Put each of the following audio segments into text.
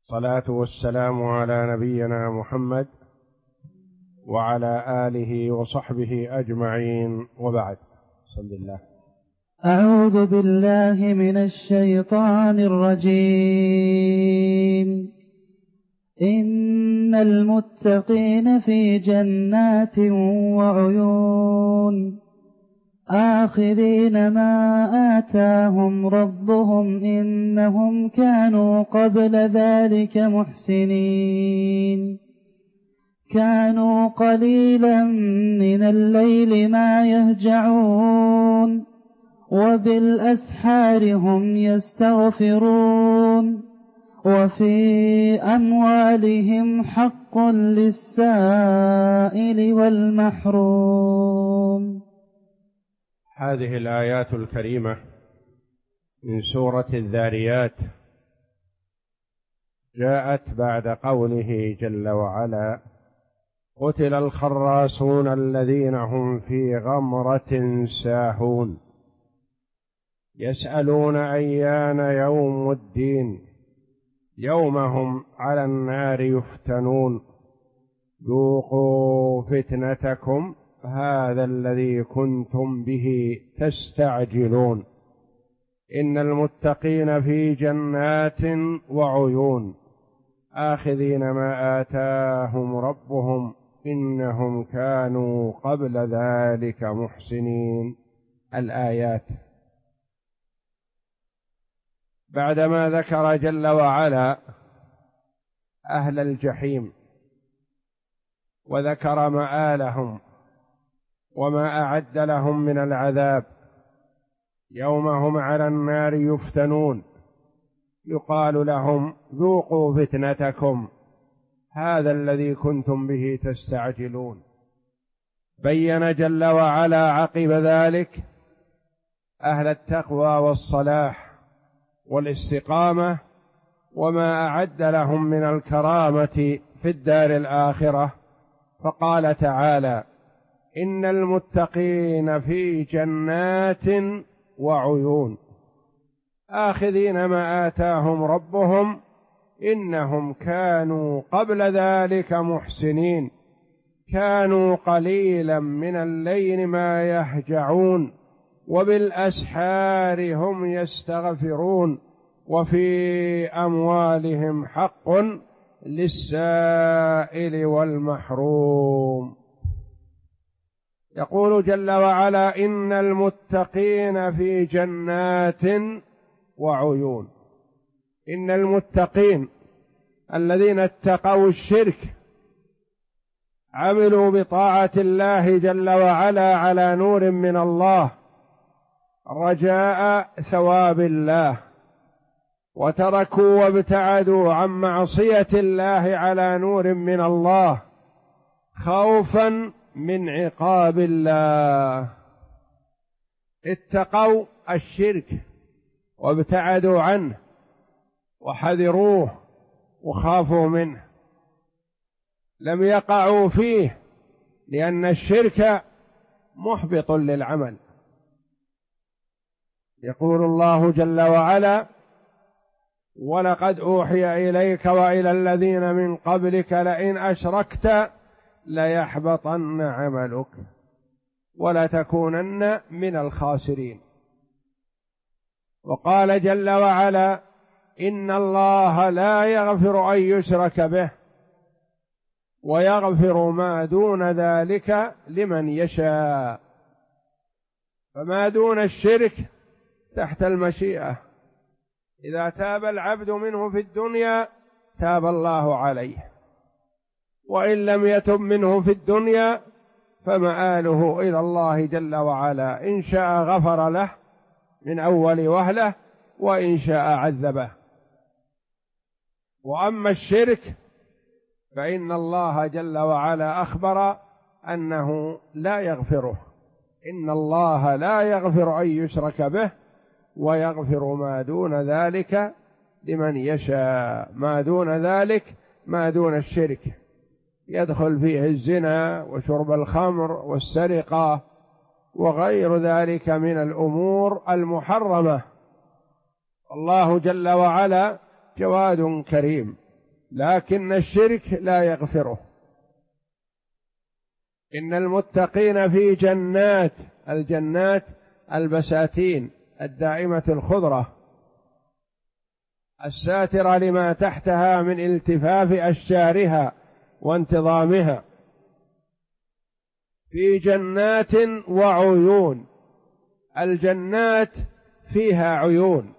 الصلاة والسلام على نبينا محمد وعلى آله وصحبه أجمعين، وبعد. بسم الله. أعوذ بالله من الشيطان الرجيم. إن المتقين في جنات وعيون آخذين ما آتاهم ربهم إنهم كانوا قبل ذلك محسنين. كانوا قليلا من الليل ما يهجعون وبالأسحار هم يستغفرون وفي أموالهم حق للسائل والمحروم. هذه الآيات الكريمة من سورة الذاريات جاءت بعد قوله جل وعلا: قتل الخراصون الذين هم في غمرة ساهون يسألون أيان يوم الدين يوم هم على النار يفتنون ذوقوا فتنتكم هذا الذي كنتم به تستعجلون. إن المتقين في جنات وعيون آخذين ما آتاهم ربهم إنهم كانوا قبل ذلك محسنين. الآيات بعدما ذكر جل وعلا أهل الجحيم وذكر مآلهم وما أعد لهم من العذاب يوم هم على النار يفتنون، يقال لهم ذوقوا فتنتكم هذا الذي كنتم به تستعجلون. بين جل وعلا عقب ذلك أهل التقوى والصلاح والاستقامة وما أعد لهم من الكرامة في الدار الآخرة، فقال تعالى: إن المتقين في جنات وعيون آخذين ما آتاهم ربهم إنهم كانوا قبل ذلك محسنين. كانوا قليلا من الليل ما يهجعون وبالأسحار هم يستغفرون وفي أموالهم حق للسائل والمحروم. يقول جل وعلا: إن المتقين في جنات وعيون. إن المتقين الذين اتقوا الشرك عملوا بطاعة الله جل وعلا على نور من الله رجاء ثواب الله، وتركوا وابتعدوا عن معصية الله على نور من الله خوفا من عقاب الله. اتقوا الشرك وابتعدوا عنه وحذروه وخافوا منه، لم يقعوا فيه، لأن الشرك محبط للعمل. يقول الله جل وعلا: ولقد أوحي إليك وإلى الذين من قبلك لئن أشركت ليحبطن عملك ولتكونن من الخاسرين. وقال جل وعلا: إن الله لا يغفر أن يشرك به ويغفر ما دون ذلك لمن يشاء. فما دون الشرك تحت المشيئة، إذا تاب العبد منه في الدنيا تاب الله عليه، وإن لم يتب منه في الدنيا فمآله إلى الله جل وعلا، إن شاء غفر له من أول وهلة وإن شاء عذبه. وأما الشرك فإن الله جل وعلا أخبر أنه لا يغفره. إن الله لا يغفر أن يشرك به ويغفر ما دون ذلك لمن يشاء. ما دون ذلك ما دون الشرك يدخل فيه الزنا وشرب الخمر والسرقة وغير ذلك من الأمور المحرمة. الله جل وعلا جواد كريم لكن الشرك لا يغفره. إن المتقين في جنات، الجنات البساتين الدائمة الخضرة الساترة لما تحتها من التفاف أشجارها وانتظامها، في جنات وعيون. الجنات فيها عيون،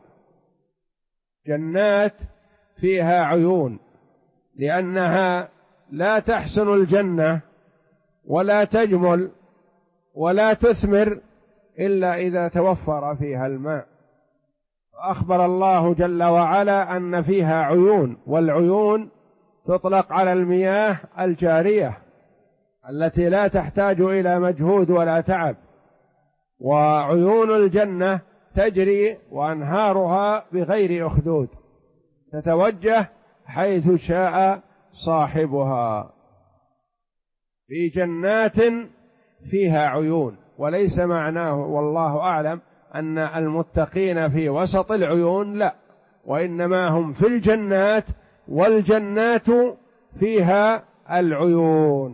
جنات فيها عيون، لأنها لا تحسن الجنة ولا تجمل ولا تثمر إلا إذا توفر فيها الماء. أخبر الله جل وعلا أن فيها عيون، والعيون تطلق على المياه الجارية التي لا تحتاج إلى مجهود ولا تعب، وعيون الجنة تجري وأنهارها بغير أخدود تتوجه حيث شاء صاحبها، في جنات فيها عيون. وليس معناه والله أعلم أن المتقين في وسط العيون، لا، وإنما هم في الجنات، والجنات فيها العيون،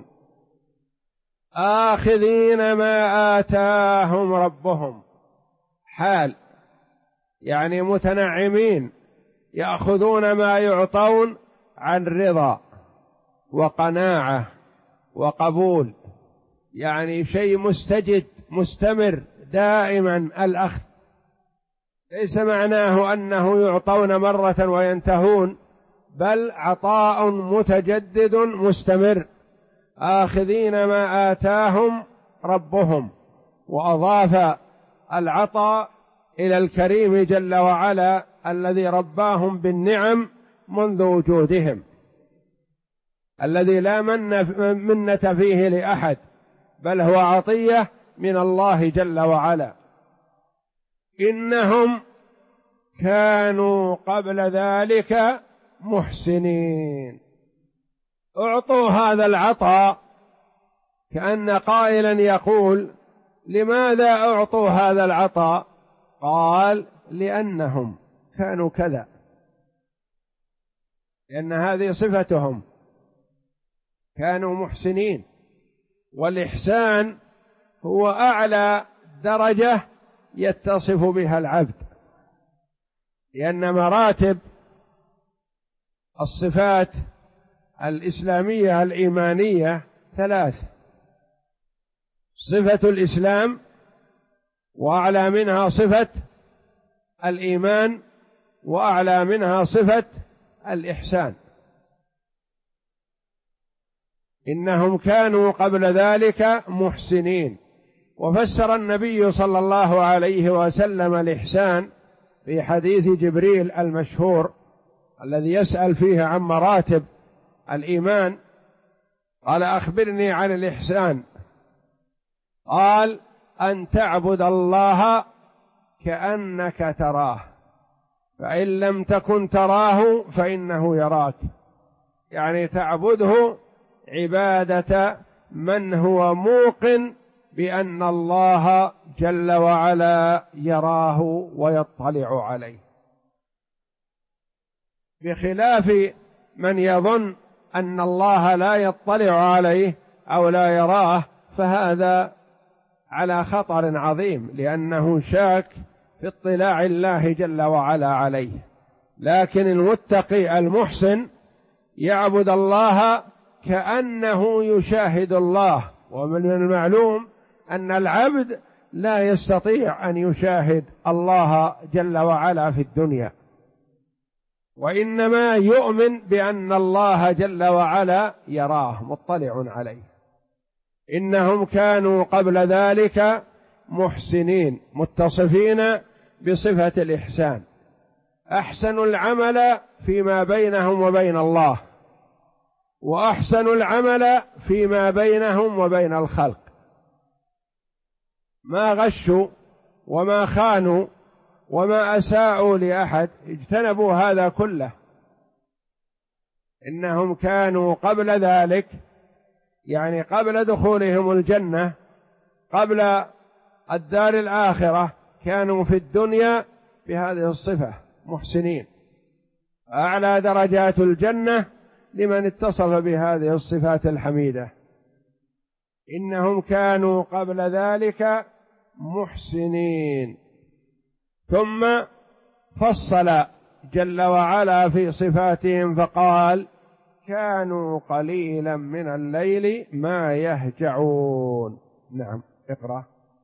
آخذين ما آتاهم ربهم، حال يعني متنعمين يأخذون ما يعطون عن رضا وقناعة وقبول، يعني شيء مستجد مستمر دائما الأخذ، ليس معناه أنه يعطون مرة وينتهون، بل عطاء متجدد مستمر، آخذين ما آتاهم ربهم. وأضاف العطاء إلى الكريم جل وعلا الذي رباهم بالنعم منذ وجودهم، الذي لا منة فيه لأحد، بل هو عطية من الله جل وعلا. إنهم كانوا قبل ذلك محسنين، أعطوا هذا العطاء كأن قائلا يقول: لماذا أعطوا هذا العطاء؟ قال: لأنهم كانوا كذا، لأن هذه صفتهم، كانوا محسنين. والإحسان هو أعلى درجة يتصف بها العبد، لأن مراتب الصفات الإسلامية الإيمانية ثلاث: صفة الإسلام، وأعلى منها صفة الإيمان، وأعلى منها صفة الإحسان. إنهم كانوا قبل ذلك محسنين. وفسر النبي صلى الله عليه وسلم الإحسان في حديث جبريل المشهور الذي يسأل فيه عن مراتب الإيمان، قال: أخبرني عن الإحسان. قال: أن تعبد الله كأنك تراه، فإن لم تكن تراه فإنه يراك، يعني تعبده عبادة من هو موقن بأن الله جل وعلا يراه ويطلع عليه، بخلاف من يظن أن الله لا يطلع عليه أو لا يراه، فهذا على خطر عظيم، لأنه شاك في اطلاع الله جل وعلا عليه. لكن المتقي المحسن يعبد الله كأنه يشاهد الله، ومن المعلوم أن العبد لا يستطيع أن يشاهد الله جل وعلا في الدنيا، وإنما يؤمن بأن الله جل وعلا يراه مطلع عليه. إنهم كانوا قبل ذلك محسنين، متصفين بصفة الإحسان، أحسنوا العمل فيما بينهم وبين الله، وأحسنوا العمل فيما بينهم وبين الخلق، ما غشوا وما خانوا وما أساءوا لأحد، اجتنبوا هذا كله. إنهم كانوا قبل ذلك، يعني قبل دخولهم الجنة، قبل الدار الآخرة، كانوا في الدنيا بهذه الصفة محسنين. أعلى درجات الجنة لمن اتصف بهذه الصفات الحميدة. إنهم كانوا قبل ذلك محسنين. ثم فصل جل وعلا في صفاتهم فقال كانوا قليلا من الليل ما يهجعون. نعم، اقرأ.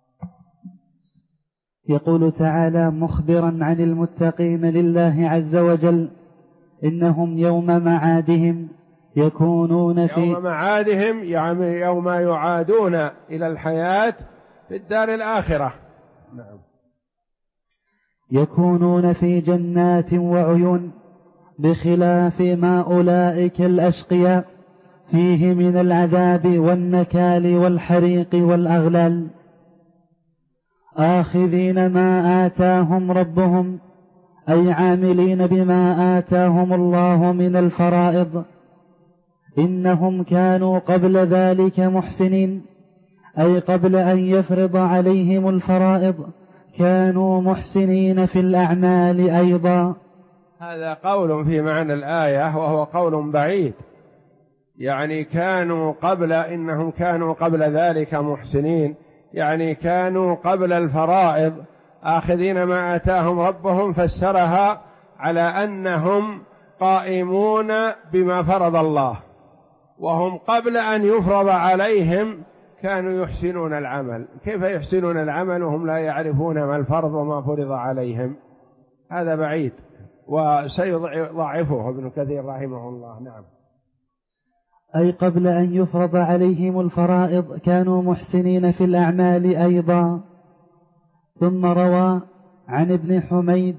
يقول تعالى مخبرا عن المتقين لله عز وجل: إنهم يوم معادهم يكونون يوم معادهم يعني يوم يعادون إلى الحياة في الدار الآخرة. نعم. يكونون في جنات وعيون، بخلاف ما أولئك الأشقياء فيه من العذاب والنكال والحريق والأغلال، آخذين ما آتاهم ربهم، أي عاملين بما آتاهم الله من الفرائض. إنهم كانوا قبل ذلك محسنين، أي قبل أن يفرض عليهم الفرائض كانوا محسنين في الأعمال أيضا. هذا قول في معنى الآية وهو قول بعيد، يعني كانوا قبل، إنهم كانوا قبل ذلك محسنين، يعني كانوا قبل الفرائض آخذين ما آتاهم ربهم، فسرها على أنهم قائمون بما فرض الله، وهم قبل أن يفرض عليهم كانوا يحسنون العمل. كيف يحسنون العمل وهم لا يعرفون ما الفرض وما فرض عليهم؟ هذا بعيد وسيضعفه ابن كثير رحمه الله. نعم. أي قبل أن يفرض عليهم الفرائض كانوا محسنين في الأعمال أيضا. ثم روى عن ابن حميد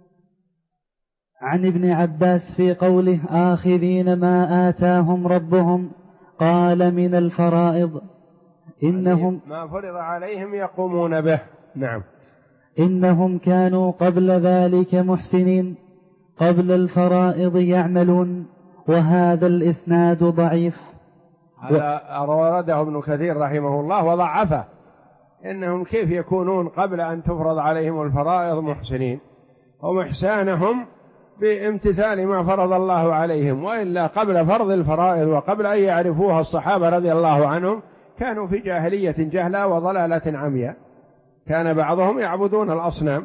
عن ابن عباس في قوله آخذين ما آتاهم ربهم، قال من الفرائض إنهم ما فرض عليهم يقومون به. نعم. إنهم كانوا قبل ذلك محسنين، قبل الفرائض يعملون. وهذا الإسناد ضعيف. هذا ورده ابن كثير رحمه الله وضعفه. إنهم كيف يكونون قبل أن تفرض عليهم الفرائض محسنين؟ هم إحسانهم بامتثال ما فرض الله عليهم، وإلا قبل فرض الفرائض وقبل أن يعرفوها الصحابة رضي الله عنهم كانوا في جاهلية جهلة وضلالة عمياء. كان بعضهم يعبدون الأصنام،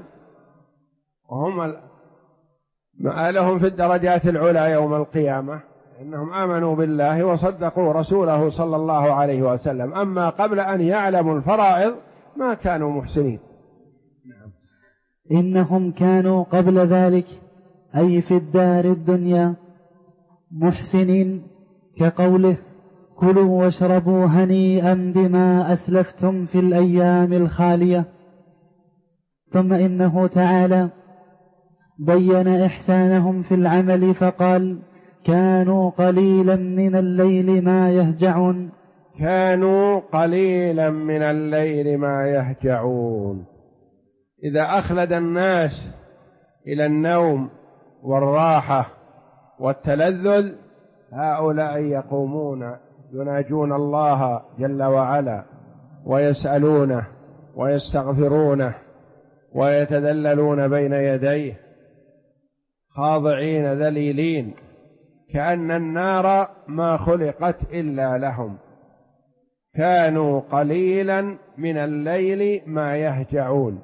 وهم مآلهم في الدرجات العلى يوم القيامة، إنهم آمنوا بالله وصدقوا رسوله صلى الله عليه وسلم. أما قبل أن يعلموا الفرائض ما كانوا محسنين. نعم. إنهم كانوا قبل ذلك، أي في الدار الدنيا، محسنين، كقوله كلوا واشربوا هنيئا بما أسلفتم في الأيام الخالية. ثم إنه تعالى بين إحسانهم في العمل فقال كانوا قليلا من الليل ما يهجعون. كانوا قليلا من الليل ما يهجعون. إذا أخلد الناس إلى النوم والراحة والتلذذ هؤلاء يقومون يناجون الله جل وعلا ويسألونه ويستغفرونه ويتذللون بين يديه خاضعين ذليلين، كأن النار ما خلقت إلا لهم. كانوا قليلا من الليل ما يهجعون.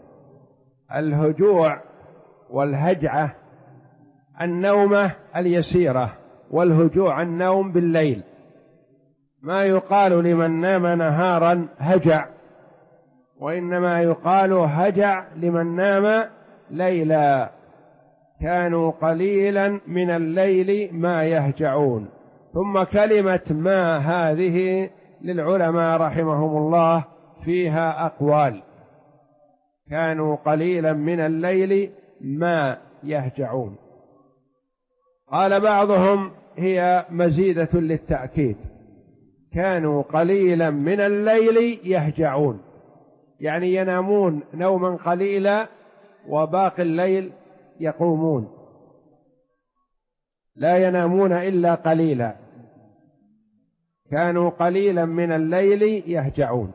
الهجوع والهجعة النومة اليسيرة، والهجوع النوم بالليل. ما يقال لمن نام نهارا هجع، وإنما يقال هجع لمن نام ليلا. كانوا قليلا من الليل ما يهجعون. ثم كلمة ما هذه للعلماء رحمهم الله فيها أقوال. كانوا قليلا من الليل ما يهجعون. قال بعضهم هي مزيدة للتأكيد، كانوا قليلا من الليل يهجعون، يعني ينامون نوما قليلا وباقي الليل يقومون، لا ينامون إلا قليلا. كانوا قليلا من الليل يهجعون.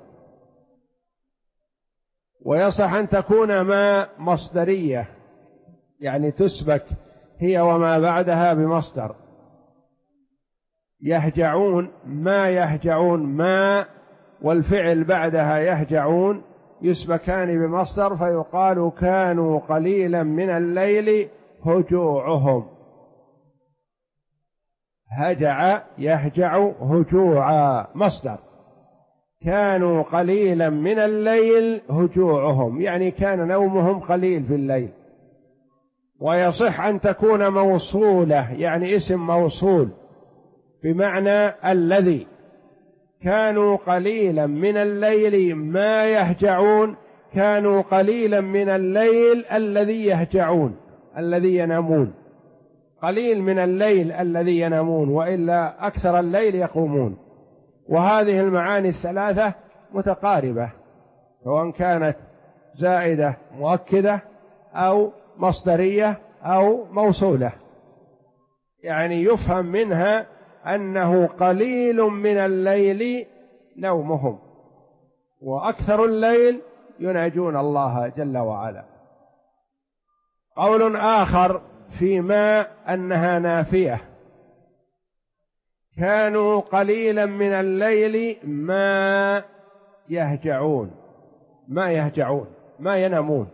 ويصح أن تكون ما مصدرية، يعني تسبك هي وما بعدها بمصدر، يهجعون، ما يهجعون ما والفعل بعدها يهجعون يسبكان بمصدر، فيقال كانوا قليلا من الليل هجوعهم. هجع يهجع هجوعا مصدر، كانوا قليلا من الليل هجوعهم، يعني كان نومهم قليل في الليل. ويصح أن تكون موصولة، يعني اسم موصول بمعنى الذي، كانوا قليلا من الليل ما يهجعون، كانوا قليلا من الليل الذي يهجعون الذي ينامون، قليل من الليل الذي ينامون، وإلا أكثر الليل يقومون. وهذه المعاني الثلاثة متقاربة، سواء كانت زائدة مؤكدة أو مصدرية أو موصولة، يعني يفهم منها أنه قليل من الليل نومهم، وأكثر الليل يناجون الله جل وعلا. قول آخر فيما أنها نافية، كانوا قليلا من الليل ما يهجعون، ما يهجعون ما ينامون،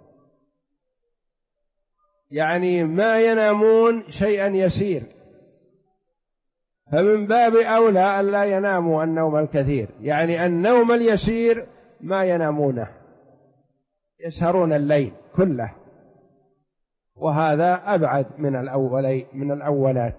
يعني ما ينامون شيئا يسير، فمن باب أولى أن لا يناموا النوم الكثير، يعني النوم اليسير ما ينامونه، يسهرون الليل كله، وهذا أبعد من الأولات.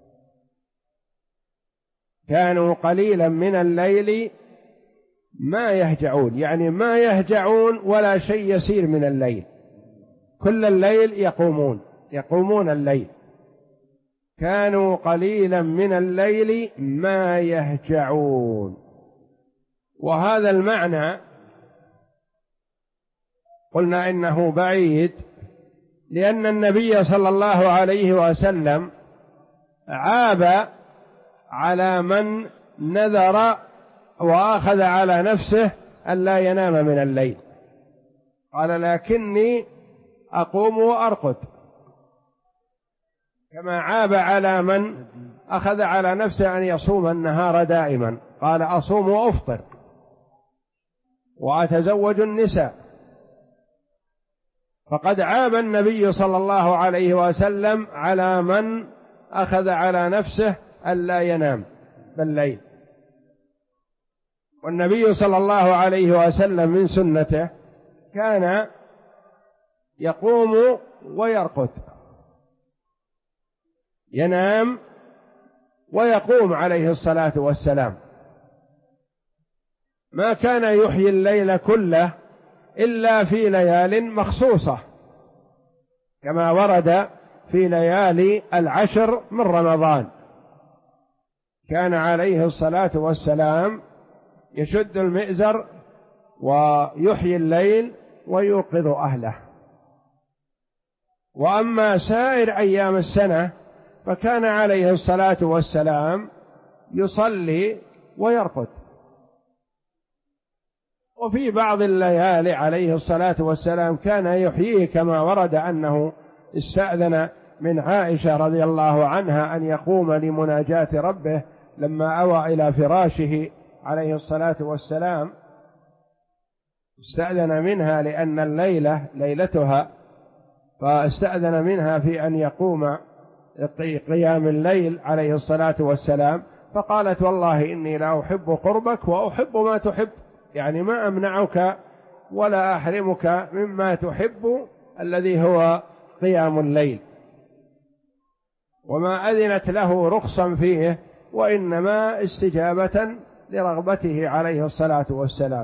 كانوا قليلا من الليل ما يهجعون، يعني ما يهجعون ولا شيء يسير من الليل، كل الليل يقومون الليل. كانوا قليلا من الليل ما يهجعون. وهذا المعنى قلنا إنه بعيد، لأن النبي صلى الله عليه وسلم عاب على من نذر وأخذ على نفسه ألا ينام من الليل، قال لكني أقوم وأرقد، كما عاب على من أخذ على نفسه أن يصوم النهار دائما، قال أصوم وأفطر وأتزوج النساء. فقد عاب النبي صلى الله عليه وسلم على من أخذ على نفسه ألا ينام بالليل. والنبي صلى الله عليه وسلم من سنته كان يقوم ويرقد، ينام ويقوم عليه الصلاة والسلام، ما كان يحيي الليل كله إلا في ليال مخصوصة، كما ورد في ليالي العشر من رمضان، كان عليه الصلاة والسلام يشد المئزر ويحيي الليل ويوقظ أهله. وأما سائر أيام السنة فكان عليه الصلاة والسلام يصلي ويرقد. وفي بعض الليالي عليه الصلاة والسلام كان يحييه، كما ورد أنه استأذن من عائشة رضي الله عنها أن يقوم لمناجاة ربه لما أوى إلى فراشه عليه الصلاة والسلام، استأذن منها لأن الليلة ليلتها، فاستأذن منها في أن يقوم قيام الليل عليه الصلاة والسلام، فقالت والله إني لا أحب قربك وأحب ما تحب، يعني ما أمنعك ولا أحرمك مما تحب الذي هو قيام الليل، وما أذنت له رخصا فيه، وإنما استجابة لرغبته عليه الصلاة والسلام.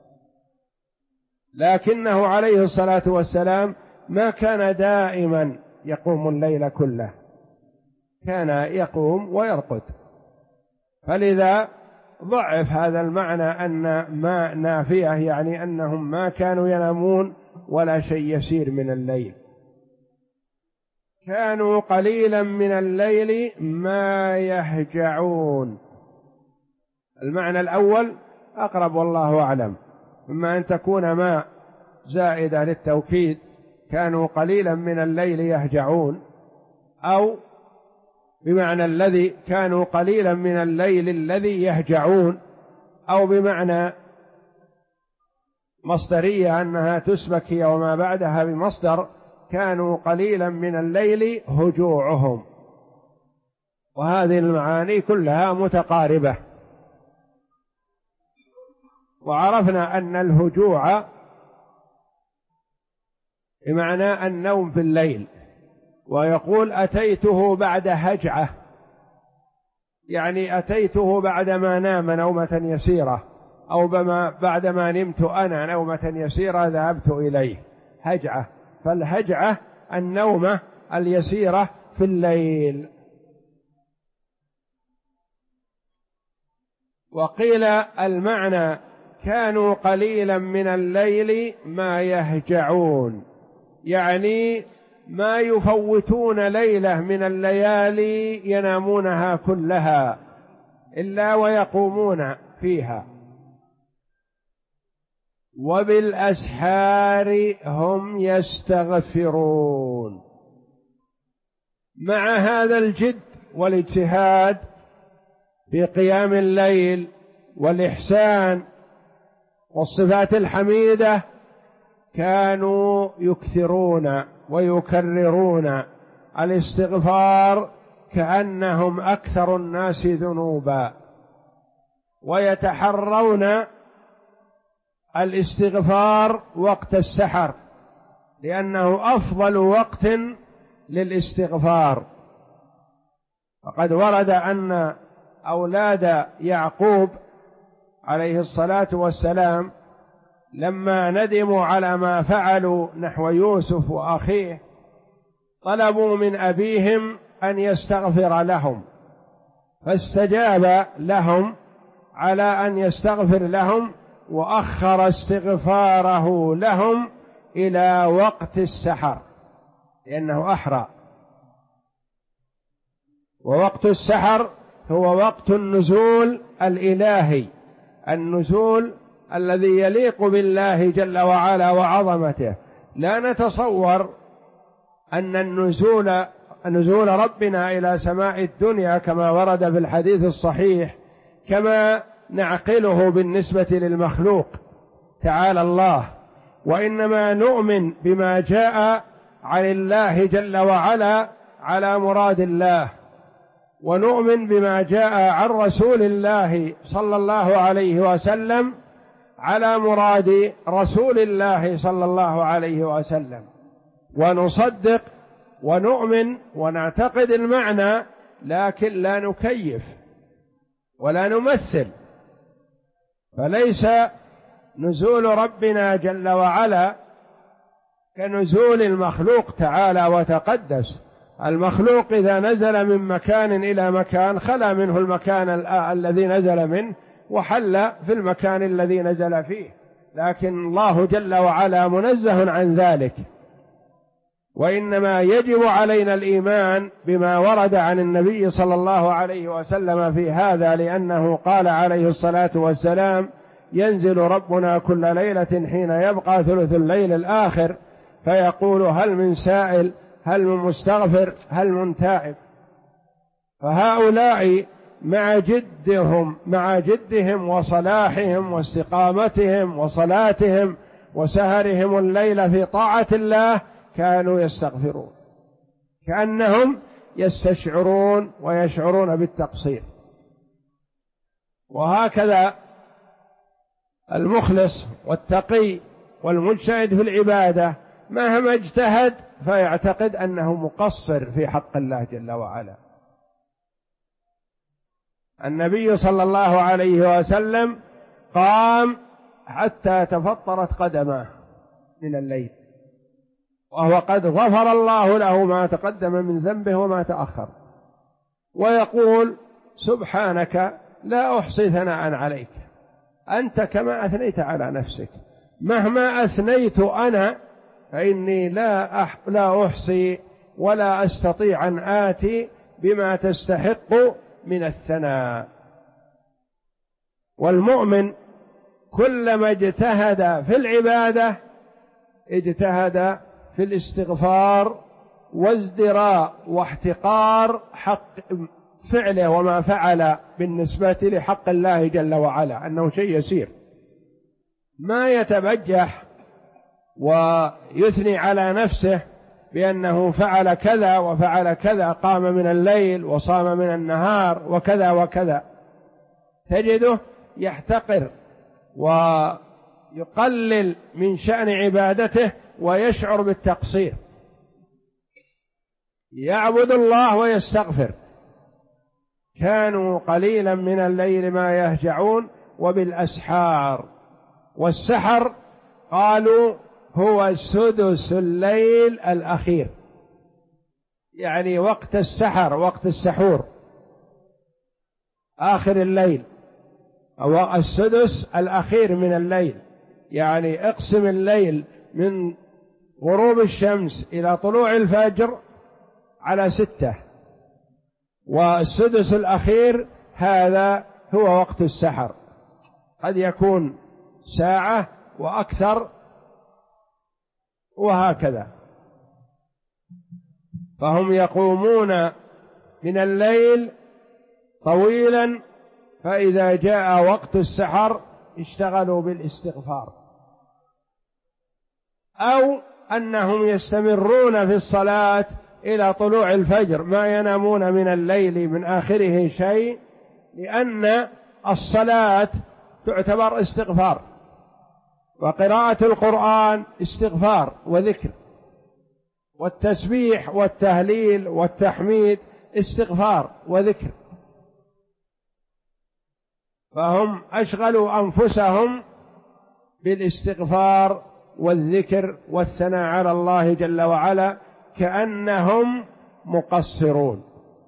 لكنه عليه الصلاة والسلام ما كان دائما يقوم الليل كله، كان يقوم ويرقد، فلذا ضعف هذا المعنى أن ما نافية، يعني أنهم ما كانوا ينامون ولا شيء يسير من الليل. كانوا قليلا من الليل ما يهجعون، المعنى الأول أقرب والله أعلم، إما أن تكون ما زائدة للتوكيد، كانوا قليلا من الليل يهجعون، أو بمعنى الذي كانوا قليلا من الليل الذي يهجعون، أو بمعنى مصدرية أنها تسبك هي وما بعدها بمصدر كانوا قليلا من الليل هجوعهم، وهذه المعاني كلها متقاربة. وعرفنا أن الهجوع بمعنى النوم في الليل، ويقول أتيته بعد هجعة، يعني أتيته بعدما نام نومة يسيرة، أو بعدما نمت أنا نومة يسيرة ذهبت إليه، هجعة. فالهجعة النومة اليسيرة في الليل. وقيل المعنى كانوا قليلا من الليل ما يهجعون، يعني ما يفوتون ليلة من الليالي ينامونها كلها إلا ويقومون فيها. وبالأسحار هم يستغفرون. مع هذا الجد والاجتهاد في قيام الليل والإحسان والصفات الحميدة كانوا يكثرون ويكررون الاستغفار كأنهم أكثر الناس ذنوبا، ويتحرون الاستغفار وقت السحر لأنه أفضل وقت للاستغفار. وقد ورد أن أولاد يعقوب عليه الصلاة والسلام لما ندموا على ما فعلوا نحو يوسف وأخيه طلبوا من أبيهم أن يستغفر لهم، فاستجاب لهم على أن يستغفر لهم، وأخر استغفاره لهم إلى وقت السحر لأنه أحرى. ووقت السحر هو وقت النزول الإلهي، النزول الذي يليق بالله جل وعلا وعظمته. لا نتصور أن نزول ربنا إلى سماء الدنيا كما ورد في الحديث الصحيح كما نعقله بالنسبة للمخلوق تعالى الله، وإنما نؤمن بما جاء عن الله جل وعلا على مراد الله، ونؤمن بما جاء عن رسول الله صلى الله عليه وسلم على مراد رسول الله صلى الله عليه وسلم، ونصدق ونؤمن ونعتقد المعنى، لكن لا نكيف ولا نمثل. فليس نزول ربنا جل وعلا كنزول المخلوق تعالى وتقدس. المخلوق إذا نزل من مكان إلى مكان خلا منه المكان الذي نزل منه وحل في المكان الذي نزل فيه، لكن الله جل وعلا منزه عن ذلك. وإنما يجب علينا الإيمان بما ورد عن النبي صلى الله عليه وسلم في هذا، لأنه قال عليه الصلاة والسلام: ينزل ربنا كل ليلة حين يبقى ثلث الليل الآخر فيقول: هل من سائل، هل من مستغفر، هل من تائب. فهؤلاء مع جدهم وصلاحهم واستقامتهم وصلاتهم وسهرهم الليل في طاعة الله كانوا يستغفرون، كأنهم يستشعرون ويشعرون بالتقصير. وهكذا المخلص والتقي والمجتهد في العبادة مهما اجتهد فيعتقد أنه مقصر في حق الله جل وعلا. النبي صلى الله عليه وسلم قام حتى تفطرت قدماه من الليل، وهو قد غفر الله له ما تقدم من ذنبه وما تأخر، ويقول: سبحانك لا أحصي ثناء عليك، أنت كما أثنيت على نفسك، مهما أثنيت أنا فإني لا أحصي ولا أستطيع أن آتي بما تستحق من الثناء. والمؤمن كلما اجتهد في العبادة اجتهد في الاستغفار وازدراء واحتقار حق فعله وما فعل بالنسبة لحق الله جل وعلا، أنه شيء يسير، ما يتبجح ويثني على نفسه بأنه فعل كذا وفعل كذا، قام من الليل وصام من النهار وكذا وكذا، تجده يحتقر ويقلل من شأن عبادته ويشعر بالتقصير، يعبد الله ويستغفر. كانوا قليلا من الليل ما يهجعون وبالأسحار، والسحر قالوا هو سدس الليل الأخير، يعني وقت السحر، وقت السحور، آخر الليل، أو السدس الأخير من الليل، يعني اقسم الليل من غروب الشمس إلى طلوع الفجر على 6، والسدس الأخير هذا هو وقت السحر، قد يكون ساعة وأكثر وهكذا. فهم يقومون من الليل طويلا، فإذا جاء وقت السحر اشتغلوا بالاستغفار، أو أنهم يستمرون في الصلاة إلى طلوع الفجر، ما ينامون من الليل من آخره شيء، لأن الصلاة تعتبر استغفار، وقراءة القرآن استغفار وذكر، والتسبيح والتهليل والتحميد استغفار وذكر، فهم أشغلوا أنفسهم بالاستغفار والذكر والثناء على الله جل وعلا كأنهم مقصرون،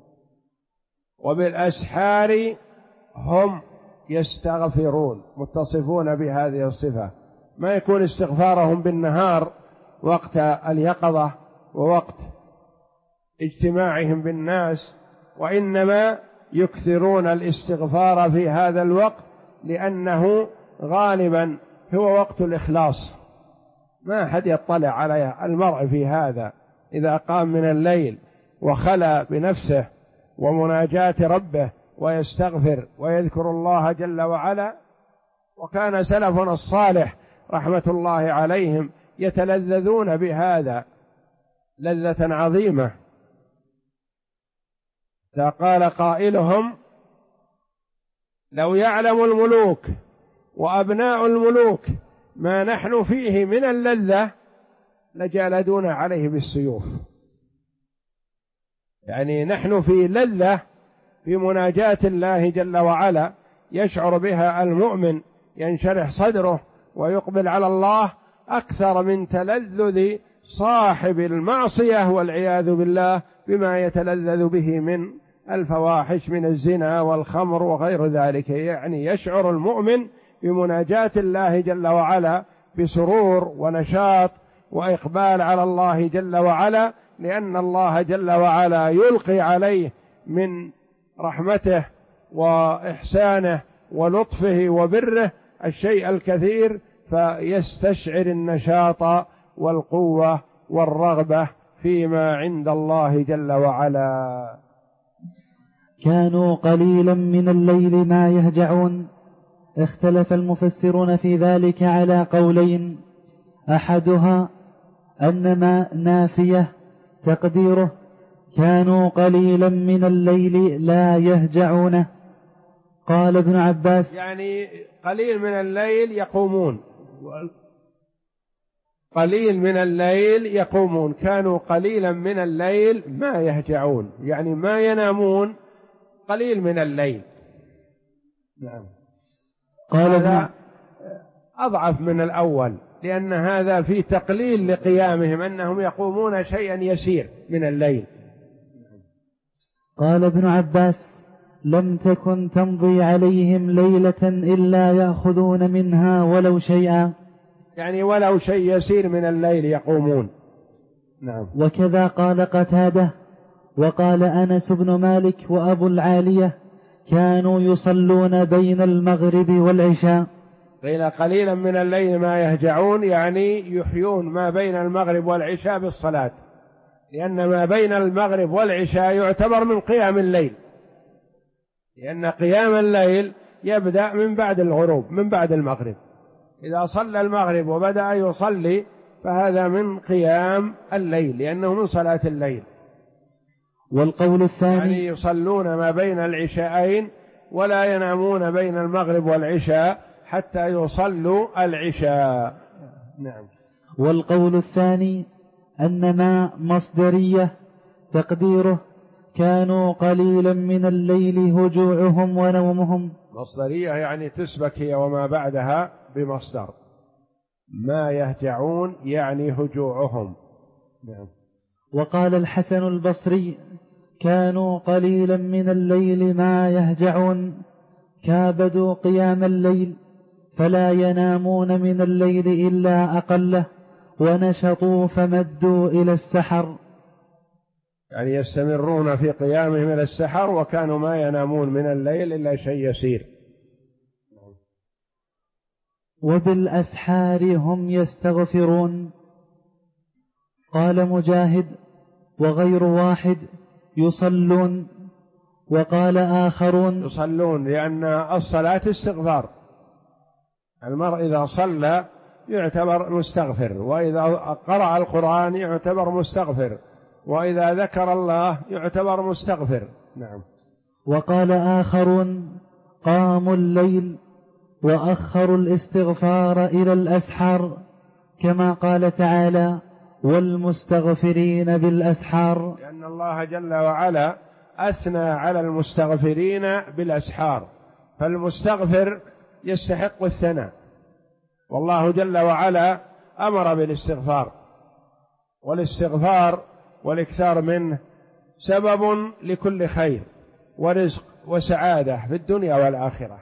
وبالأسحار هم يستغفرون، متصفون بهذه الصفة. ما يكون استغفارهم بالنهار وقت اليقظة ووقت اجتماعهم بالناس، وإنما يكثرون الاستغفار في هذا الوقت، لأنه غالبا هو وقت الإخلاص، ما أحد يطلع على المرء في هذا. إذا قام من الليل وخلى بنفسه ومناجاة ربه ويستغفر ويذكر الله جل وعلا. وكان سلفنا الصالح رحمة الله عليهم يتلذذون بهذا لذة عظيمة. إذا قال قائلهم: لو يعلم الملوك وأبناء الملوك ما نحن فيه من اللذة لجالدون عليه بالسيوف. يعني نحن في لذة في مناجاة الله جل وعلا يشعر بها المؤمن، ينشرح صدره ويقبل على الله أكثر من تلذذ صاحب المعصية والعياذ بالله بما يتلذذ به من الفواحش من الزنا والخمر وغير ذلك. يعني يشعر المؤمن بمناجاة الله جل وعلا بسرور ونشاط وإقبال على الله جل وعلا، لأن الله جل وعلا يلقي عليه من رحمته وإحسانه ولطفه وبره الشيء الكثير، فيستشعر النشاط والقوة والرغبة فيما عند الله جل وعلا. كانوا قليلا من الليل ما يهجعون. اختلف المفسرون في ذلك على قولين: أحدها أن ما نافية تقديره كانوا قليلا من الليل لا يهجعونه. قال ابن عباس: يعني قليل من الليل يقومون، قليل من الليل يقومون، كانوا قليلا من الليل ما يهجعون، يعني ما ينامون، قليل من الليل. نعم. قال هذا أضعف من الأول، لأن هذا في تقليل لقيامهم، أنهم يقومون شيئا يسير من الليل. قال ابن عباس: لم تكن تمضي عليهم ليلة إلا يأخذون منها ولو شيئا، يعني ولو شيء يسير من الليل يقومون. نعم. وكذا قال قتادة. وقال أنس بن مالك وأبو العالية: كانوا يصلون بين المغرب والعشاء. قيل قليلا من الليل ما يهجعون، يعني يحيون ما بين المغرب والعشاء بالصلاة، لأن ما بين المغرب والعشاء يعتبر من قيام الليل، لأن قيام الليل يبدأ من بعد الغروب، من بعد المغرب. إذا صلى المغرب وبدأ يصلي فهذا من قيام الليل، لأنه من صلاة الليل. والقول الثاني يعني يصلون ما بين العشاءين ولا ينامون بين المغرب والعشاء حتى يصلوا العشاء. نعم. والقول الثاني أن ما مصدرية تقديره كانوا قليلا من الليل هجوعهم ونومهم. مصدرية يعني تسبك هي وما بعدها بمصدر، ما يهجعون يعني هجوعهم. نعم. وقال الحسن البصري كانوا قليلا من الليل ما يهجعون، كابدوا قيام الليل فلا ينامون من الليل إلا أقله، ونشطوا فمدوا إلى السحر، يعني يستمرون في قيامهم إلى السحر، وكانوا ما ينامون من الليل إلا شيء يسير. وبالأسحار هم يستغفرون. قال مجاهد وغير واحد يصلون. وقال آخرون يصلون لأن الصلاة استغفار، المرء إذا صلى يعتبر مستغفر، وإذا قرأ القرآن يعتبر مستغفر، وإذا ذكر الله يعتبر مستغفر. نعم. وقال آخرون قاموا الليل وأخروا الاستغفار إلى الأسحار، كما قال تعالى والمستغفرين بالأسحار، لأن الله جل وعلا أثنى على المستغفرين بالأسحار، فالمستغفر يستحق الثناء، والله جل وعلا أمر بالاستغفار، والاستغفار والإكثار منه سبب لكل خير ورزق وسعادة في الدنيا والآخرة.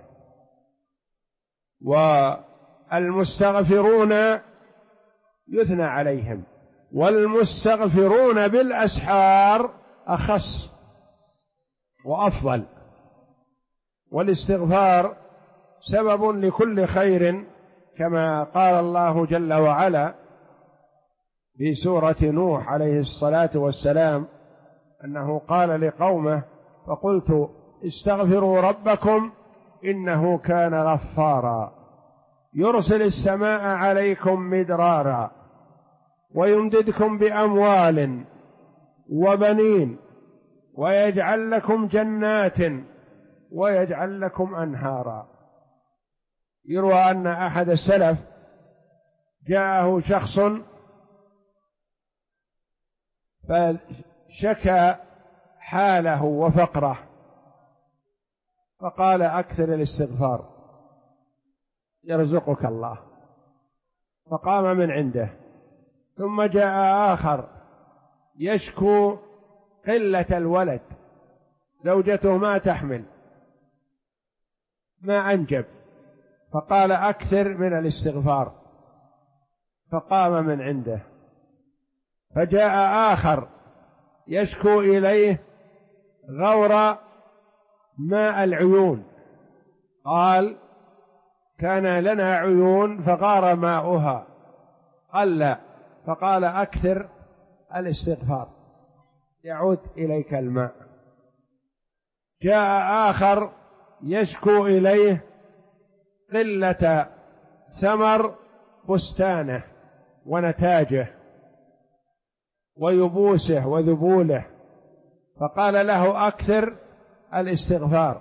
والمستغفرون يثنى عليهم، والمستغفرون بالأسحار أخص وأفضل. والاستغفار سبب لكل خير، كما قال الله جل وعلا في سورة نوح عليه الصلاة والسلام أنه قال لقومه فقلت استغفروا ربكم إنه كان غفارا يرسل السماء عليكم مدرارا ويمددكم بأموال وبنين ويجعل لكم جنات ويجعل لكم أنهارا. يروى أن أحد السلف جاءه شخص فشكى حاله وفقره، فقال أكثر الاستغفار يرزقك الله، فقام من عنده. ثم جاء آخر يشكو قلة الولد، زوجته ما تحمل ما أنجب، فقال أكثر من الاستغفار، فقام من عنده. فجاء آخر يشكو إليه غور ماء العيون، قال كان لنا عيون فغار ماؤها قل، فقال أكثر الاستغفار يعود إليك الماء. جاء آخر يشكو إليه قلة ثمر بستانه ونتاجه ويبوسه وذبوله، فقال له أكثر الاستغفار.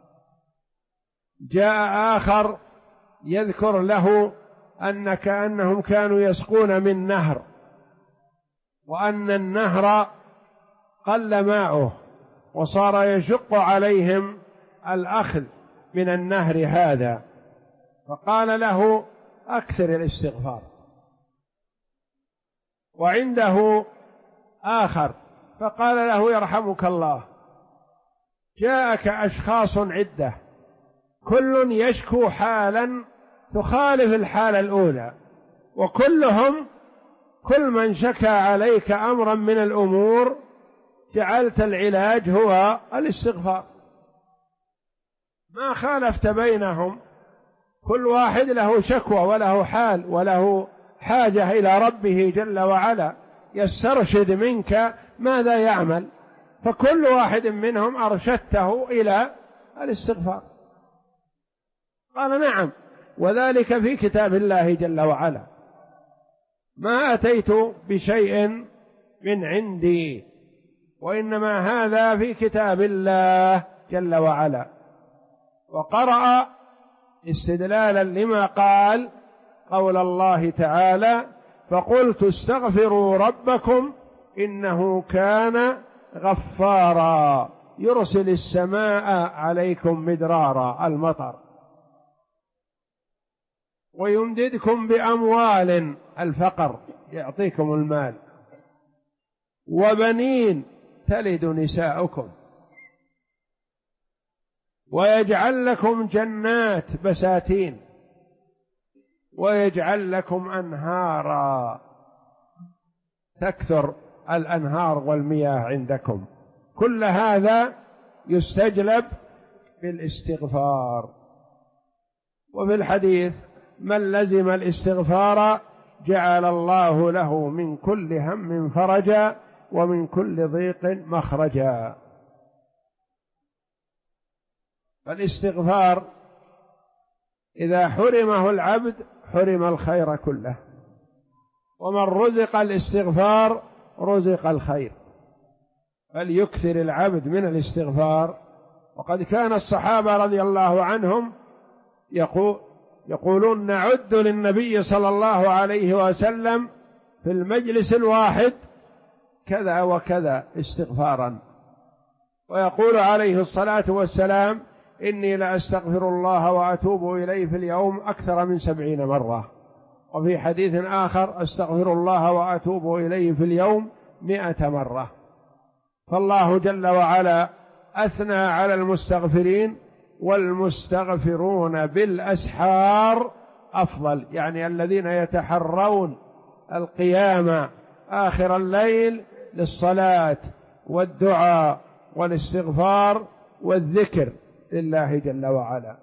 جاء آخر يذكر له أن كأنهم كانوا يسقون من نهر، وأن النهر قل ماؤه وصار يشق عليهم الأخذ من النهر هذا، فقال له أكثر الاستغفار. وعنده آخر فقال له يرحمك الله جاءك أشخاص عدة كل يشكو حالا تخالف الحالة الأولى، وكلهم كل من شكى عليك أمرا من الأمور جعلت العلاج هو الاستغفار، ما خالفت بينهم، كل واحد له شكوى وله حال وله حاجة إلى ربه جل وعلا، يسترشد منك ماذا يعمل، فكل واحد منهم أرشدته إلى الاستغفار. قال نعم، وذلك في كتاب الله جل وعلا، ما أتيت بشيء من عندي، وإنما هذا في كتاب الله جل وعلا. وقرأ استدلالا لما قال قول الله تعالى: فقلت استغفروا ربكم إنه كان غفارا يرسل السماء عليكم مدرارا، المطر، ويمددكم بأموال، الفقر، يعطيكم المال، وبنين، تلد نساؤكم، ويجعل لكم جنات بساتين، ويجعل لكم أنهارا، تكثر الأنهار والمياه عندكم. كل هذا يستجلب بالاستغفار. وفي الحديث: من لزم الاستغفار جعل الله له من كل هم فرجا ومن كل ضيق مخرجا. فالاستغفار إذا حرمه العبد حرم الخير كله، ومن رزق الاستغفار رزق الخير، فليكثر العبد من الاستغفار. وقد كان الصحابة رضي الله عنهم يقولون: نعد للنبي صلى الله عليه وسلم في المجلس الواحد كذا وكذا استغفارا، ويقول عليه الصلاة والسلام: إني لأستغفر الله وأتوب إليه في اليوم أكثر من 70 مرة. وفي حديث آخر: أستغفر الله وأتوب إليه في اليوم 100 مرة. فالله جل وعلا أثنى على المستغفرين، والمستغفرون بالأسحار أفضل، يعني الذين يتحرون القيام آخر الليل للصلاة والدعاء والاستغفار والذكر لله جل وعلا.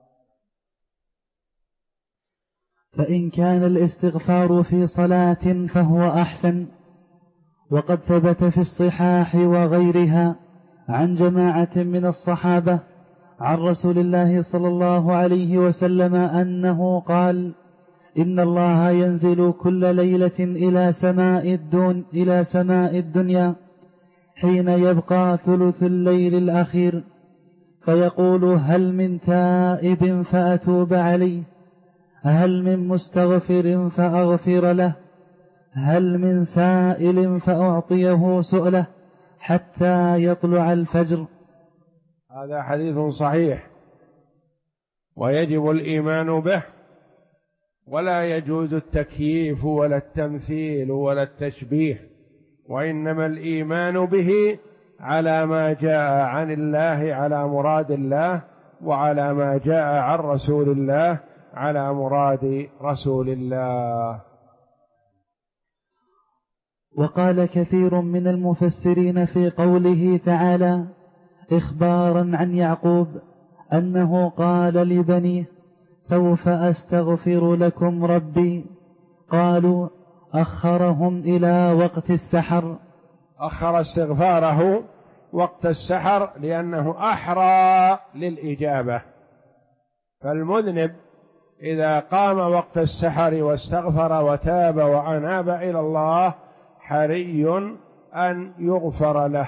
فإن كان الاستغفار في صلاة فهو أحسن. وقد ثبت في الصحاح وغيرها عن جماعة من الصحابة عن رسول الله صلى الله عليه وسلم أنه قال: إن الله ينزل كل ليلة إلى سماء الدنيا حين يبقى ثلث الليل الأخير، فيقول: هل من تائب فأتوب عليه؟ هل من مستغفر فأغفر له؟ هل من سائل فأعطيه سؤله حتى يطلع الفجر. هذا حديث صحيح، ويجب الإيمان به، ولا يجوز التكييف ولا التمثيل ولا التشبيه، وإنما الإيمان به على ما جاء عن الله على مراد الله، وعلى ما جاء عن رسول الله على مراد رسول الله. وقال كثير من المفسرين في قوله تعالى إخبارا عن يعقوب أنه قال لبنيه: سوف أستغفر لكم ربي، قالوا: أخرهم إلى وقت السحر، أخر استغفاره وقت السحر لأنه أحرى للإجابة. فالمذنب إذا قام وقت السحر واستغفر وتاب وأناب إلى الله حري أن يغفر له.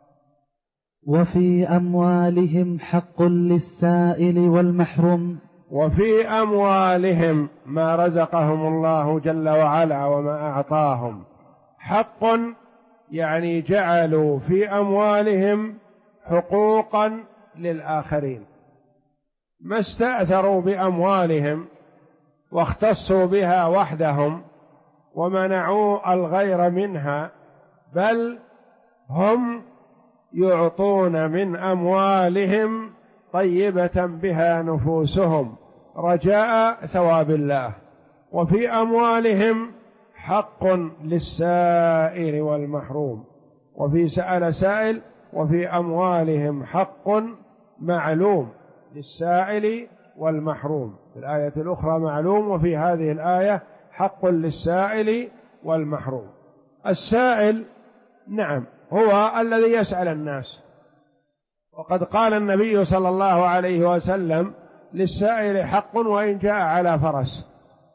وفي أموالهم حق للسائل والمحروم. وفي أموالهم ما رزقهم الله جل وعلا وما أعطاهم حق، يعني جعلوا في أموالهم حقوقا للآخرين، ما استأثروا بأموالهم واختصوا بها وحدهم ومنعوا الغير منها، بل هم يعطون من أموالهم طيبة بها نفوسهم رجاء ثواب الله. وفي أموالهم حق للسائل والمحروم، وفي سأل سائل، وفي أموالهم حق معلوم للسائل والمحروم. في الآية الأخرى معلوم، وفي هذه الآية حق للسائل والمحروم. السائل نعم هو الذي يسأل الناس، وقد قال النبي صلى الله عليه وسلم للسائل حق وإن جاء على فرس،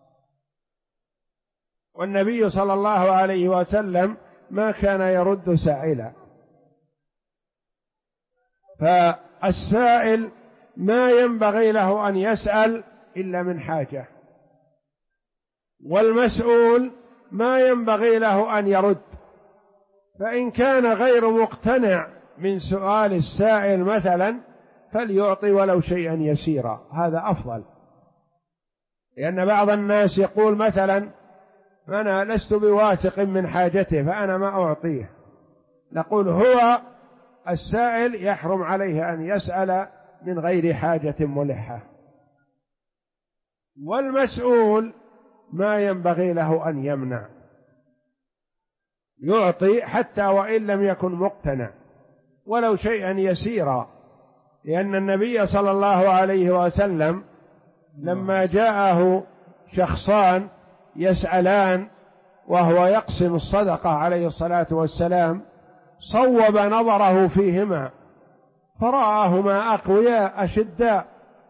والنبي صلى الله عليه وسلم ما كان يرد سائلا. فالسائل ما ينبغي له أن يسأل إلا من حاجة، والمسؤول ما ينبغي له أن يرد، فإن كان غير مقتنع من سؤال السائل مثلا فليعطي ولو شيئا يسيرا، هذا أفضل. لأن بعض الناس يقول مثلا أنا لست بواثق من حاجته فأنا ما أعطيه، نقول هو السائل يحرم عليه أن يسأل من غير حاجة ملحة، والمسؤول ما ينبغي له أن يمنع، يعطي حتى وإن لم يكن مقتنع ولو شيئا يسيرا. لأن النبي صلى الله عليه وسلم لما جاءه شخصان يسألان وهو يقسم الصدقة عليه الصلاة والسلام صوب نظره فيهما فرآهما أقوياء أشداء،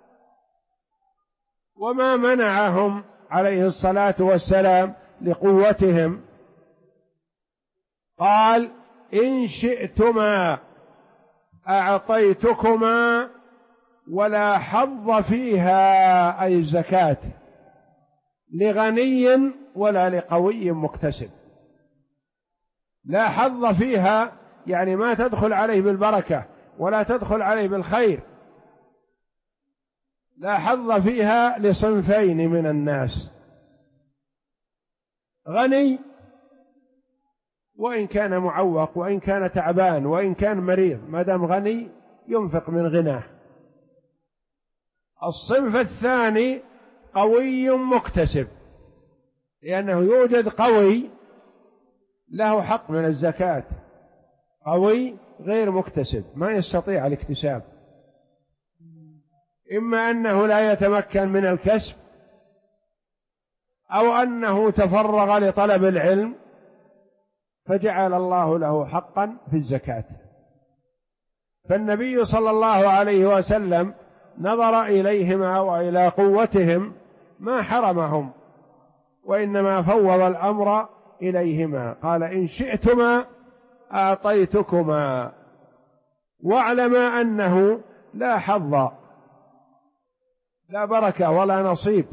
وما منعهم عليه الصلاة والسلام لقوتهم، قال إن شئتما أعطيتكما ولا حظ فيها أي الزكاة لغني ولا لقوي مكتسب. لا حظ فيها يعني ما تدخل عليه بالبركة ولا تدخل عليه بالخير، لا حظ فيها لصنفين من الناس: غني وإن كان معوق وإن كان تعبان وإن كان مريض، ما دام غني ينفق من غناه. الصنف الثاني قوي مكتسب، لأنه يوجد قوي له حق من الزكاة، قوي غير مكتسب ما يستطيع الاكتساب، إما أنه لا يتمكن من الكسب أو أنه تفرغ لطلب العلم فجعل الله له حقا في الزكاة. فالنبي صلى الله عليه وسلم نظر إليهما وإلى قوتهم ما حرمهم، وإنما فوض الأمر إليهما، قال إن شئتما أعطيتكما، واعلما أنه لا حظ لا بركة ولا نصيب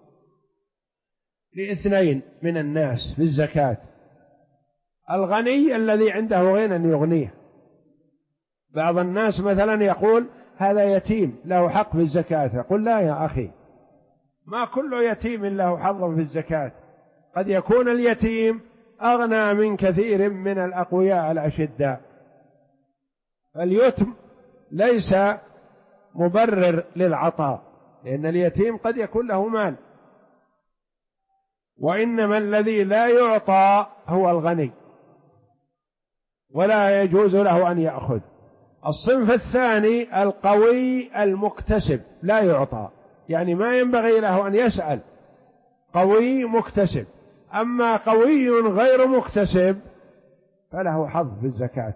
لاثنين من الناس في الزكاة: الغني الذي عنده غنى يغنيه. بعض الناس مثلا يقول هذا يتيم له حق في الزكاة، يقول لا يا أخي، ما كل يتيم له حظ في الزكاة، قد يكون اليتيم أغنى من كثير من الأقوياء الأشداء. اليتم ليس مبرر للعطاء، لأن اليتيم قد يكون له مال، وإنما الذي لا يعطى هو الغني ولا يجوز له أن يأخذ. الصنف الثاني القوي المكتسب لا يعطى، يعني ما ينبغي له أن يسأل، قوي مكتسب. أما قوي غير مكتسب فله حظ في الزكاة،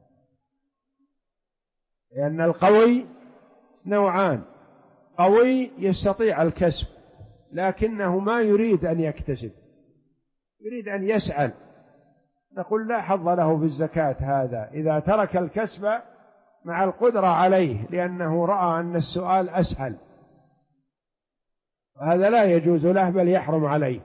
لأن القوي نوعان: قوي يستطيع الكسب لكنه ما يريد أن يكتسب، يريد أن يسأل، نقول لا حظ له في الزكاة هذا إذا ترك الكسب مع القدرة عليه، لأنه رأى أن السؤال أسهل، هذا لا يجوز له بل يحرم عليه.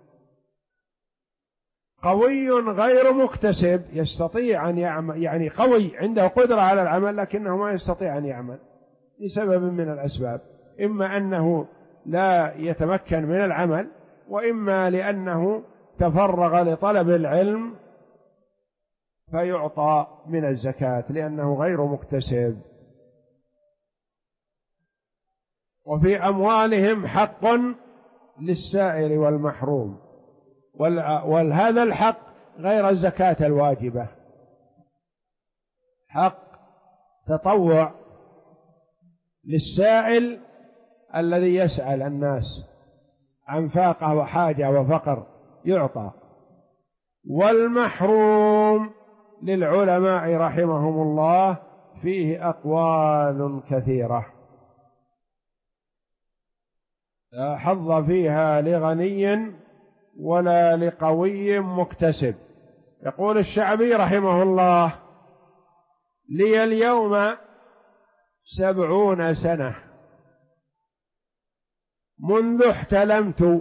قوي غير مكتسب يستطيع أن يعمل، يعني قوي عنده قدرة على العمل لكنه ما يستطيع أن يعمل لسبب من الأسباب، إما أنه لا يتمكن من العمل، وإما لأنه تفرغ لطلب العلم فيعطى من الزكاة لأنه غير مكتسب. وفي أموالهم حق للسائل والمحروم، وهذا الحق غير الزكاة الواجبة، حق تطوع للسائل الذي يسأل الناس عن فاقة وحاجة وفقر يعطى، والمحروم للعلماء رحمهم الله فيه أقوال كثيرة، لا حظ فيها لغني ولا لقوي مكتسب. يقول الشعبي رحمه الله: لي اليوم 70 سنة منذ احتلمت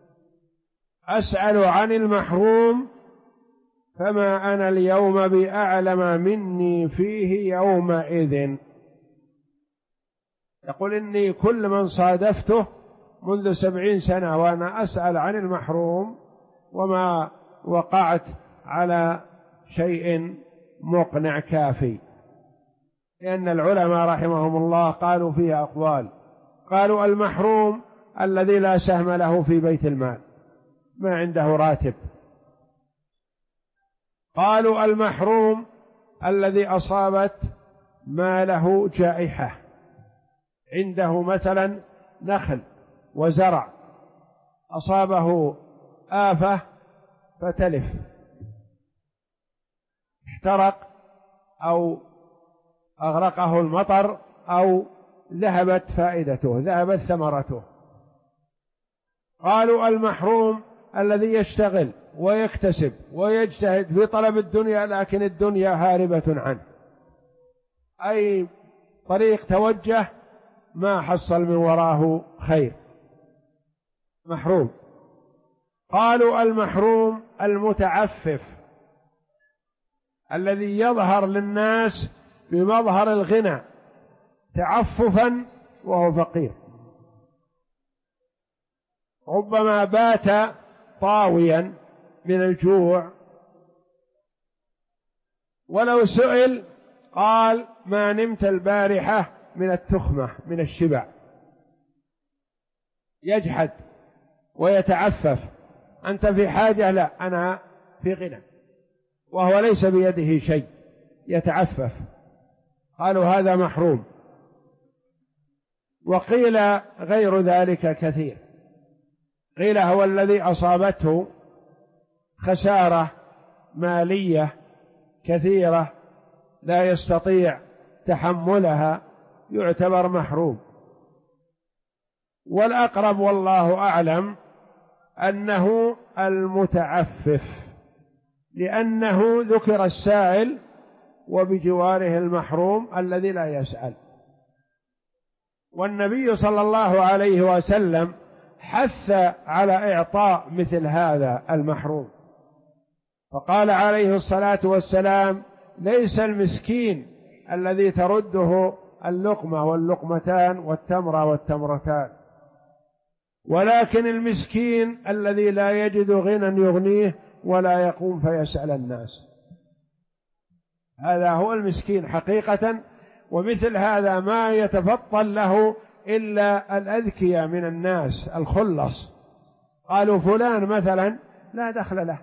أسأل عن المحروم، فما أنا اليوم بأعلم مني فيه يومئذ. يقول إني كل من صادفته منذ 70 سنة وأنا أسأل عن المحروم وما وقعت على شيء مقنع كافي، لأن العلماء رحمهم الله قالوا فيها أقوال. قالوا: المحروم الذي لا سهم له في بيت المال، ما عنده راتب. قالوا: المحروم الذي أصابت ماله جائحة، عنده مثلا نخل وزرع أصابه آفة فتلف، احترق أو أغرقه المطر أو ذهبت فائدته، ذهبت ثمرته. قالوا: المحروم الذي يشتغل ويكتسب ويجتهد في طلب الدنيا، لكن الدنيا هاربة عنه، أي طريق توجه ما حصل من وراه خير، محروم. قالوا: المحروم المتعفف الذي يظهر للناس بمظهر الغنى تعففا وهو فقير، ربما بات طاويا من الجوع، ولو سئل قال: ما نمت البارحة من التخمة من الشبع. يجحد ويتعفف. أنت في حاجة؟ لا، أنا في غنى، وهو ليس بيده شيء، يتعفف. قالوا: هذا محروم. وقيل غير ذلك كثير، قيل هو الذي أصابته خسارة مالية كثيرة لا يستطيع تحملها، يعتبر محروم. والأقرب والله أعلم أنه المتعفف، لأنه ذكر السائل وبجواره المحروم الذي لا يسأل. والنبي صلى الله عليه وسلم حث على إعطاء مثل هذا المحروم، فقال عليه الصلاة والسلام: ليس المسكين الذي ترده اللقمة واللقمتان والتمرة والتمرتان، ولكن المسكين الذي لا يجد غنى يغنيه ولا يقوم فيسأل الناس، هذا هو المسكين حقيقة. ومثل هذا ما يتفضل له إلا الأذكياء من الناس الخلص. قالوا: فلان مثلا لا دخل له،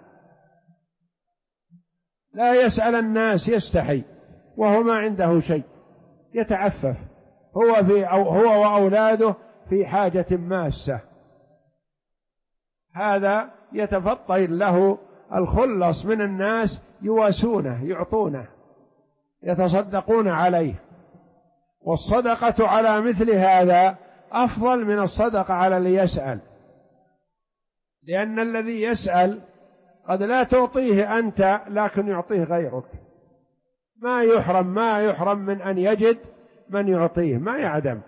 لا يسأل الناس، يستحي، وهو ما عنده شيء، يتعفف، هو وأولاده في حاجة ماسة، هذا يتفضل له الخلص من الناس، يواسونه، يعطونه، يتصدقون عليه. والصدقة على مثل هذا أفضل من الصدقة على اللي يسأل، لأن الذي يسأل قد لا تعطيه أنت لكن يعطيه غيرك، ما يحرم من أن يجد من يعطيه، ما يعدم،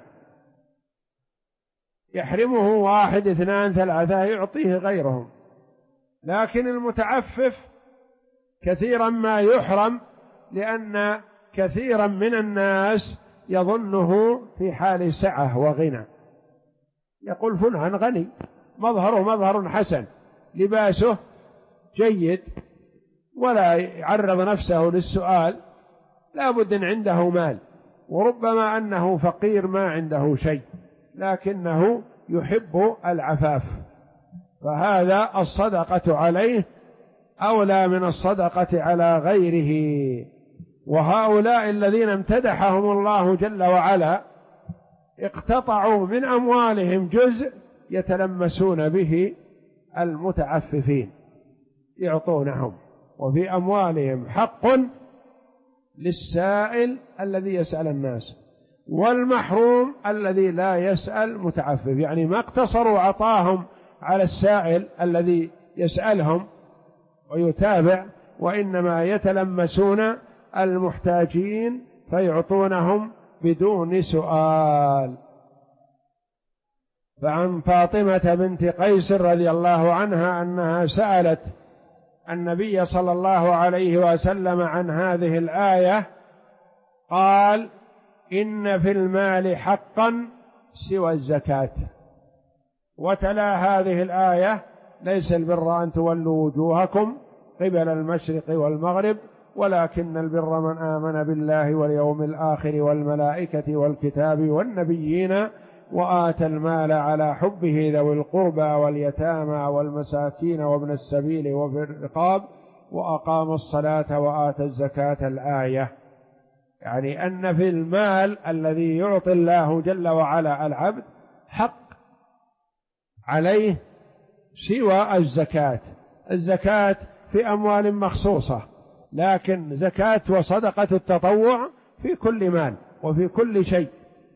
يحرمه 1 2 3 يعطيه غيرهم. لكن المتعفف كثيرا ما يحرم، لأن كثيرا من الناس يظنه في حال سعة وغنى، يقول: فلان غني، مظهره مظهر حسن، لباسه جيد، ولا يعرض نفسه للسؤال، لا بد أن عنده مال، وربما أنه فقير ما عنده شيء، لكنه يحب العفاف، فهذا الصدقة عليه أولى من الصدقة على غيره. وهؤلاء الذين امتدحهم الله جل وعلا اقتطعوا من أموالهم جزء يتلمسون به المتعففين، يعطونهم. وفي أموالهم حق للسائل الذي يسأل الناس، والمحروم الذي لا يسأل متعفف، يعني ما اقتصروا عطاهم على السائل الذي يسألهم ويتابع، وإنما يتلمسون المحتاجين فيعطونهم بدون سؤال. فعن فاطمة بنت قيس رضي الله عنها أنها سألت النبي صلى الله عليه وسلم عن هذه الآية، قال: إن في المال حقا سوى الزكاة. وتلا هذه الآية: ليس البر أن تولوا وجوهكم قبل المشرق والمغرب ولكن البر من آمن بالله واليوم الآخر والملائكة والكتاب والنبيين وآتى المال على حبه ذوي القربى واليتامى والمساكين وابن السبيل وفي الرقاب وأقام الصلاة وآتى الزكاة. الآية يعني أن في المال الذي يعطي الله جل وعلا العبد حق عليه سوى الزكاة. الزكاة في أموال مخصوصة، لكن زكاة وصدقة التطوع في كل مال وفي كل شيء.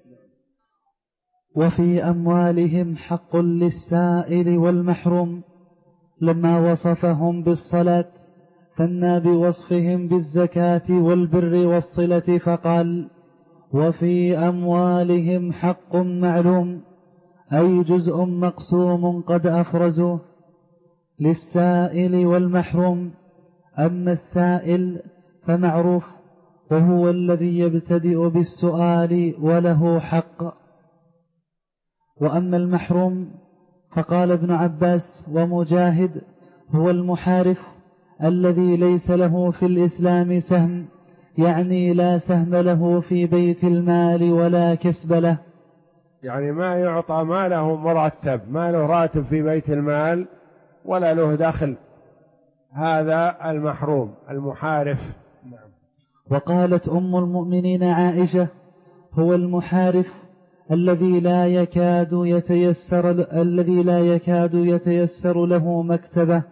وفي أموالهم حق للسائل والمحروم، لما وصفهم بالصلاة ثنى بوصفهم بالزكاة والبر والصلة فقال: وفي أموالهم حق معلوم، أي جزء مقسوم قد أفرزوه للسائل والمحروم. أما السائل فمعروف، وهو الذي يبتدئ بالسؤال وله حق. وأما المحروم فقال ابن عباس ومجاهد: هو المحارف الذي ليس له في الإسلام سهم، يعني لا سهم له في بيت المال ولا كسب له، يعني ما يعطى، ما له مرتب، ما له راتب في بيت المال ولا له دخل، هذا المحروم المحارف. نعم. وقالت أم المؤمنين عائشة: هو المحارف الذي لا يكاد يتيسر له مكسبه.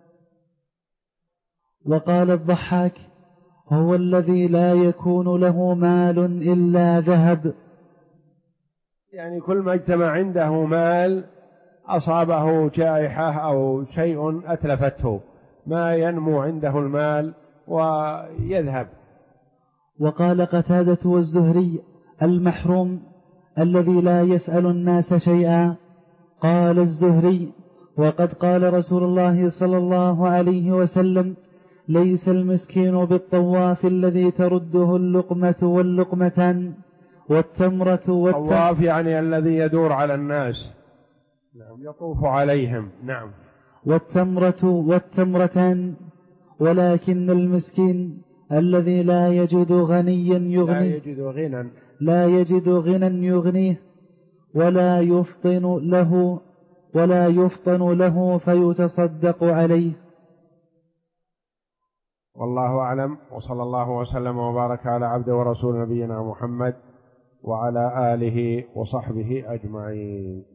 وقال الضحاك: هو الذي لا يكون له مال إلا ذهب، يعني كل ما اجتمع عنده مال أصابه جائحة أو شيء أتلفته، ما ينمو عنده المال ويذهب. وقال قتادة والزهري: المحروم الذي لا يسأل الناس شيئا. قال الزهري: وقد قال رسول الله صلى الله عليه وسلم: ليس المسكين بالطواف الذي ترده اللقمة واللقمتان والتمرة الطواف يعني الذي يدور على الناس، نعم، يطوف عليهم. نعم. والتمرة والتمرتان، ولكن المسكين الذي لا يجد غنيا يغنيه، لا يجد غنى يغنيه ولا يفطن له فيتصدق عليه. والله أعلم، وصلى الله وسلم وبارك على عبد ورسول نبينا محمد وعلى آله وصحبه أجمعين.